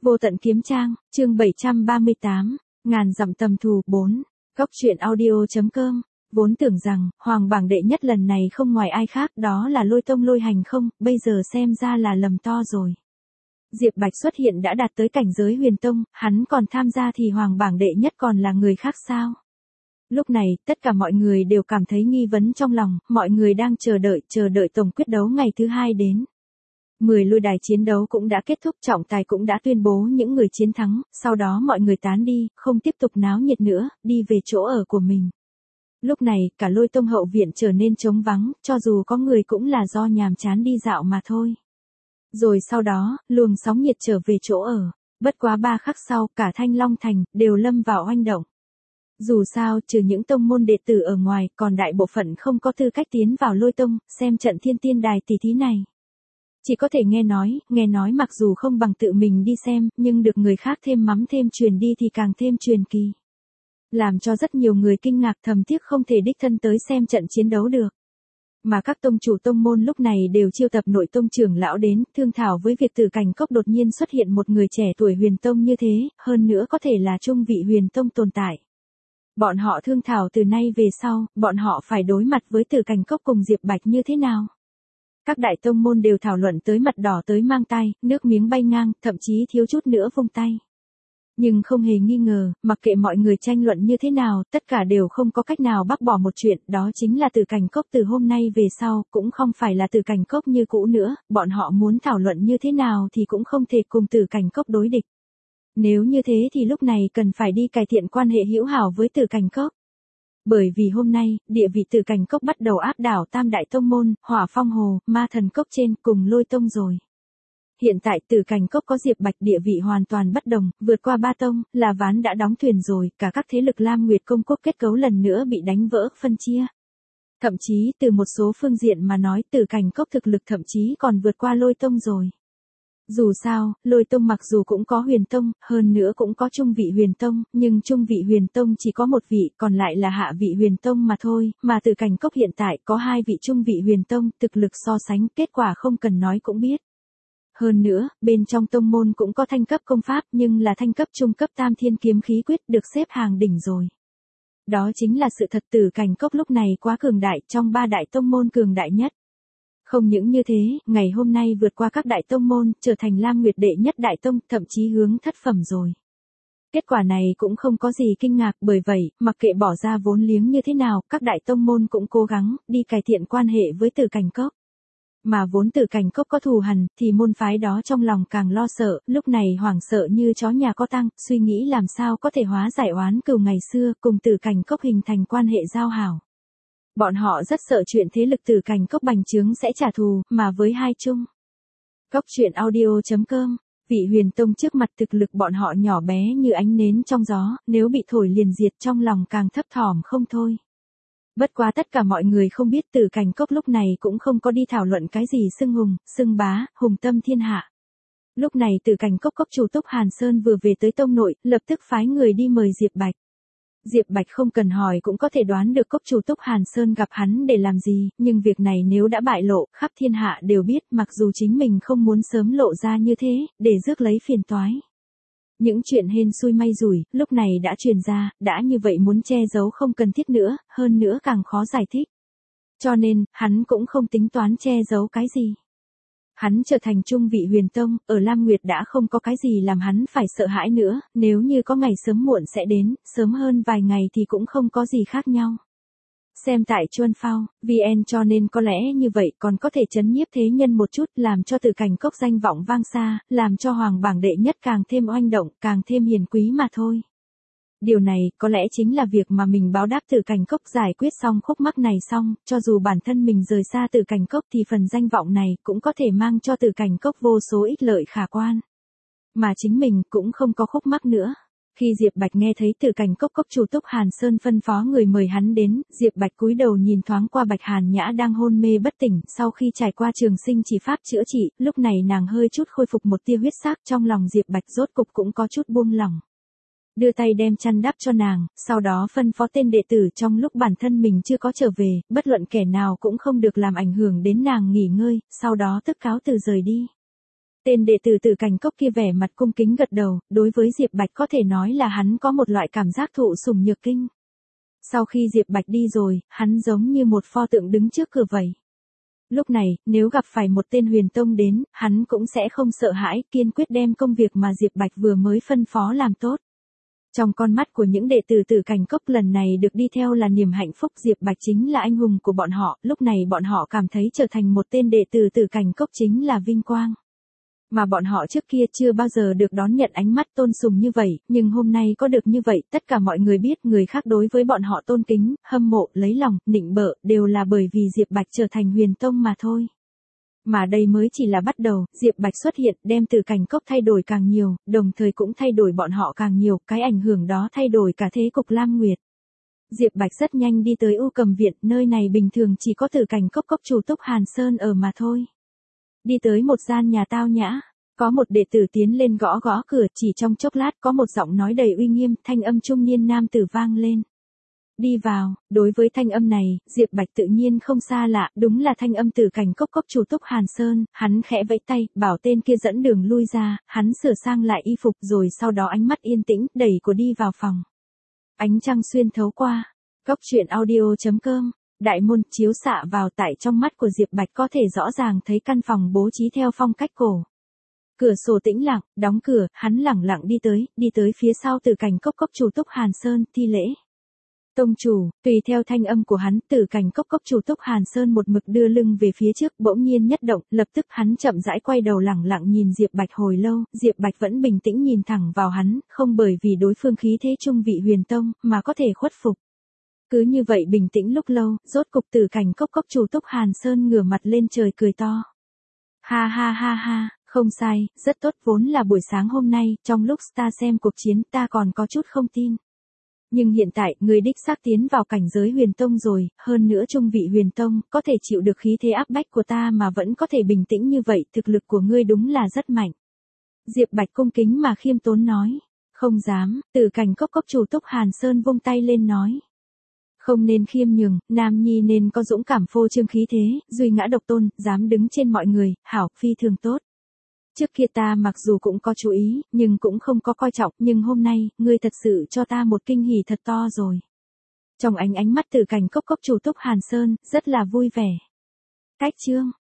Vô tận kiếm trang, chương 738, ngàn dặm tầm thù 4. Góc truyện audio.com. Vốn tưởng rằng, hoàng bảng đệ nhất lần này không ngoài ai khác đó là Lôi Tông Lôi Hành không, bây giờ xem ra là lầm to rồi. Diệp Bạch xuất hiện đã đạt tới cảnh giới huyền tông, hắn còn tham gia thì hoàng bảng đệ nhất còn là người khác sao? Lúc này, tất cả mọi người đều cảm thấy nghi vấn trong lòng, mọi người đang chờ đợi tổng quyết đấu ngày thứ 2 đến. 10 lôi đài chiến đấu cũng đã kết thúc, trọng tài cũng đã tuyên bố những người chiến thắng, sau đó mọi người tán đi, không tiếp tục náo nhiệt nữa, đi về chỗ ở của mình. Lúc này, cả Lôi Tông hậu viện trở nên trống vắng, cho dù có người cũng là do nhàm chán đi dạo mà thôi. Rồi sau đó, luồng sóng nhiệt trở về chỗ ở, bất quá 3 khắc sau, cả Thanh Long Thành đều lâm vào oanh động. Dù sao, trừ những tông môn đệ tử ở ngoài, còn đại bộ phận không có tư cách tiến vào Lôi Tông, xem trận Thiên Tiên Đài tỷ thí này. Chỉ có thể nghe nói mặc dù không bằng tự mình đi xem, nhưng được người khác thêm mắm thêm truyền đi thì càng thêm truyền kỳ. Làm cho rất nhiều người kinh ngạc, thầm tiếc không thể đích thân tới xem trận chiến đấu được. Mà các tông chủ tông môn lúc này đều chiêu tập nội tông trưởng lão đến, thương thảo với việc Tử Cảnh Cốc đột nhiên xuất hiện một người trẻ tuổi huyền tông như thế, hơn nữa có thể là trung vị huyền tông tồn tại. Bọn họ thương thảo từ nay về sau, bọn họ phải đối mặt với Tử Cảnh Cốc cùng Diệp Bạch như thế nào. Các đại tông môn đều thảo luận tới mặt đỏ tới mang tay, nước miếng bay ngang, thậm chí thiếu chút nữa vung tay. Nhưng không hề nghi ngờ, mặc kệ mọi người tranh luận như thế nào, tất cả đều không có cách nào bác bỏ một chuyện, đó chính là Tử Cảnh Cốc từ hôm nay về sau, cũng không phải là Tử Cảnh Cốc như cũ nữa, bọn họ muốn thảo luận như thế nào thì cũng không thể cùng Tử Cảnh Cốc đối địch. Nếu như thế thì lúc này cần phải đi cải thiện quan hệ hữu hảo với Tử Cảnh Cốc. Bởi vì hôm nay, địa vị Tử Cảnh Cốc bắt đầu áp đảo tam đại tông môn, Hỏa Phong Hồ, Ma Thần Cốc trên cùng Lôi Tông rồi. Hiện tại Tử Cảnh Cốc có Diệp Bạch địa vị hoàn toàn bất đồng, vượt qua ba tông, là ván đã đóng thuyền rồi, cả các thế lực Lam Nguyệt Công Quốc kết cấu lần nữa bị đánh vỡ, phân chia. Thậm chí từ một số phương diện mà nói Tử Cảnh Cốc thực lực thậm chí còn vượt qua Lôi Tông rồi. Dù sao, Lôi Tông mặc dù cũng có huyền tông, hơn nữa cũng có trung vị huyền tông, nhưng trung vị huyền tông chỉ có một vị, còn lại là hạ vị huyền tông mà thôi, mà Tử Cảnh Cốc hiện tại có 2 vị trung vị huyền tông, thực lực so sánh, kết quả không cần nói cũng biết. Hơn nữa, bên trong tông môn cũng có thanh cấp công pháp, nhưng là thanh cấp trung cấp Tam Thiên Kiếm Khí Quyết được xếp hàng đỉnh rồi. Đó chính là sự thật, Tử Cảnh Cốc lúc này quá cường đại, trong 3 đại tông môn cường đại nhất. Không những như thế, ngày hôm nay vượt qua các đại tông môn, trở thành Lam Nguyệt đệ nhất đại tông, thậm chí hướng thất phẩm rồi. Kết quả này cũng không có gì kinh ngạc, bởi vậy, mặc kệ bỏ ra vốn liếng như thế nào, các đại tông môn cũng cố gắng đi cải thiện quan hệ với Tử Cảnh Cốc. Mà vốn Tử Cảnh Cốc có thù hằn, thì môn phái đó trong lòng càng lo sợ, lúc này hoảng sợ như chó nhà có tang, suy nghĩ làm sao có thể hóa giải oán cừu ngày xưa, cùng Tử Cảnh Cốc hình thành quan hệ giao hảo. Bọn họ rất sợ chuyện thế lực Tử Cảnh Cốc bành trướng sẽ trả thù, mà với hai chung. Góc truyện audio.com. Vị huyền tông trước mặt thực lực bọn họ nhỏ bé như ánh nến trong gió, nếu bị thổi liền diệt, trong lòng càng thấp thỏm không thôi. Bất quá tất cả mọi người không biết Tử Cảnh Cốc lúc này cũng không có đi thảo luận cái gì xưng hùng, xưng bá, hùng tâm thiên hạ. Lúc này Tử Cảnh Cốc cốc chủ Túc Hàn Sơn vừa về tới tông nội, lập tức phái người đi mời Diệp Bạch. Diệp Bạch không cần hỏi cũng có thể đoán được cốc chủ Túc Hàn Sơn gặp hắn để làm gì, nhưng việc này nếu đã bại lộ, khắp thiên hạ đều biết, mặc dù chính mình không muốn sớm lộ ra như thế, để rước lấy phiền toái. Những chuyện hên xui may rủi, lúc này đã truyền ra, đã như vậy muốn che giấu không cần thiết nữa, hơn nữa càng khó giải thích. Cho nên, hắn cũng không tính toán che giấu cái gì. Hắn trở thành trung vị huyền tông, ở Lam Nguyệt đã không có cái gì làm hắn phải sợ hãi nữa, nếu như có ngày sớm muộn sẽ đến, sớm hơn vài ngày thì cũng không có gì khác nhau. Xem tại Chuân Phao, VN cho nên có lẽ như vậy còn có thể chấn nhiếp thế nhân một chút, làm cho Tử Cảnh Cốc danh vọng vang xa, làm cho hoàng bảng đệ nhất càng thêm oanh động, càng thêm hiền quý mà thôi. Điều này có lẽ chính là việc mà mình báo đáp Tử Cảnh Cốc, giải quyết xong khúc mắc này xong, cho dù bản thân mình rời xa Tử Cảnh Cốc thì phần danh vọng này cũng có thể mang cho Tử Cảnh Cốc vô số ích lợi khả quan. Mà chính mình cũng không có khúc mắc nữa. Khi Diệp Bạch nghe thấy Tử Cảnh Cốc cốc chủ Túc Hàn Sơn phân phó người mời hắn đến, Diệp Bạch cúi đầu nhìn thoáng qua Bạch Hàn Nhã đang hôn mê bất tỉnh, sau khi trải qua trường sinh chỉ pháp chữa trị, lúc này nàng hơi chút khôi phục một tia huyết sắc, trong lòng Diệp Bạch rốt cục cũng có chút buông lỏng. Đưa tay đem chăn đắp cho nàng, sau đó phân phó tên đệ tử trong lúc bản thân mình chưa có trở về, bất luận kẻ nào cũng không được làm ảnh hưởng đến nàng nghỉ ngơi, sau đó tức cáo từ rời đi. Tên đệ tử Tử Cảnh Cốc kia vẻ mặt cung kính gật đầu, đối với Diệp Bạch có thể nói là hắn có một loại cảm giác thụ sủng nhược kinh. Sau khi Diệp Bạch đi rồi, hắn giống như một pho tượng đứng trước cửa vậy. Lúc này, nếu gặp phải một tên huyền tông đến, hắn cũng sẽ không sợ hãi, kiên quyết đem công việc mà Diệp Bạch vừa mới phân phó làm tốt. Trong con mắt của những đệ tử Tử Cảnh Cốc lần này được đi theo là niềm hạnh phúc, Diệp Bạch chính là anh hùng của bọn họ, lúc này bọn họ cảm thấy trở thành một tên đệ tử Tử Cảnh Cốc chính là vinh quang. Mà bọn họ trước kia chưa bao giờ được đón nhận ánh mắt tôn sùng như vậy, nhưng hôm nay có được như vậy, tất cả mọi người biết người khác đối với bọn họ tôn kính, hâm mộ, lấy lòng, nịnh bợ, đều là bởi vì Diệp Bạch trở thành huyền tông mà thôi. Mà đây mới chỉ là bắt đầu, Diệp Bạch xuất hiện, đem Tử Cảnh Cốc thay đổi càng nhiều, đồng thời cũng thay đổi bọn họ càng nhiều, cái ảnh hưởng đó thay đổi cả thế cục Lam Nguyệt. Diệp Bạch rất nhanh đi tới U Cầm Viện, nơi này bình thường chỉ có Tử Cảnh Cốc cốc chủ Túc Hàn Sơn ở mà thôi. Đi tới một gian nhà tao nhã, có một đệ tử tiến lên gõ gõ cửa, chỉ trong chốc lát có một giọng nói đầy uy nghiêm, thanh âm trung niên nam tử vang lên. Đi vào, đối với thanh âm này, Diệp Bạch tự nhiên không xa lạ, đúng là thanh âm Tử Cảnh Cốc cốc chủ Túc Hàn Sơn, hắn khẽ vẫy tay, bảo tên kia dẫn đường lui ra, hắn sửa sang lại y phục rồi sau đó ánh mắt yên tĩnh, đẩy của đi vào phòng. Ánh trăng xuyên thấu qua, Góc Truyện Audio.com. Đại môn chiếu xạ vào, tại trong mắt của Diệp Bạch có thể rõ ràng thấy căn phòng bố trí theo phong cách cổ. Cửa sổ tĩnh lặng, đóng cửa, hắn lẳng lặng đi tới phía sau Tử Cảnh Cốc cốc chủ Túc Hàn Sơn, thi lễ. Tông chủ, tùy theo thanh âm của hắn, Tử Cảnh Cốc cốc chủ Túc Hàn Sơn một mực đưa lưng về phía trước, bỗng nhiên nhất động, lập tức hắn chậm rãi quay đầu lẳng lặng nhìn Diệp Bạch hồi lâu, Diệp Bạch vẫn bình tĩnh nhìn thẳng vào hắn, không bởi vì đối phương khí thế trung vị huyền tông, mà có thể khuất phục. Cứ như vậy bình tĩnh lúc lâu, rốt cục Tử Cảnh Cốc cốc chủ Túc Hàn Sơn ngửa mặt lên trời cười to. Ha ha ha ha, không sai, rất tốt, vốn là buổi sáng hôm nay, trong lúc ta xem cuộc chiến ta còn có chút không tin. Nhưng hiện tại, người đích xác tiến vào cảnh giới huyền tông rồi, hơn nữa trung vị huyền tông, có thể chịu được khí thế áp bách của ta mà vẫn có thể bình tĩnh như vậy, thực lực của ngươi đúng là rất mạnh. Diệp Bạch cung kính mà khiêm tốn nói. Không dám, Tử Cảnh Cốc cốc chủ Túc Hàn Sơn vung tay lên nói. Không nên khiêm nhường, nam nhi nên có dũng cảm phô trương khí thế, duy ngã độc tôn, dám đứng trên mọi người, hảo, phi thường tốt. Trước kia ta mặc dù cũng có chú ý, nhưng cũng không có coi trọng, nhưng hôm nay, ngươi thật sự cho ta một kinh hỉ thật to rồi. Trong ánh mắt Tử Cảnh Cốc cốc chủ Túc Hàn Sơn, rất là vui vẻ. Cách chương.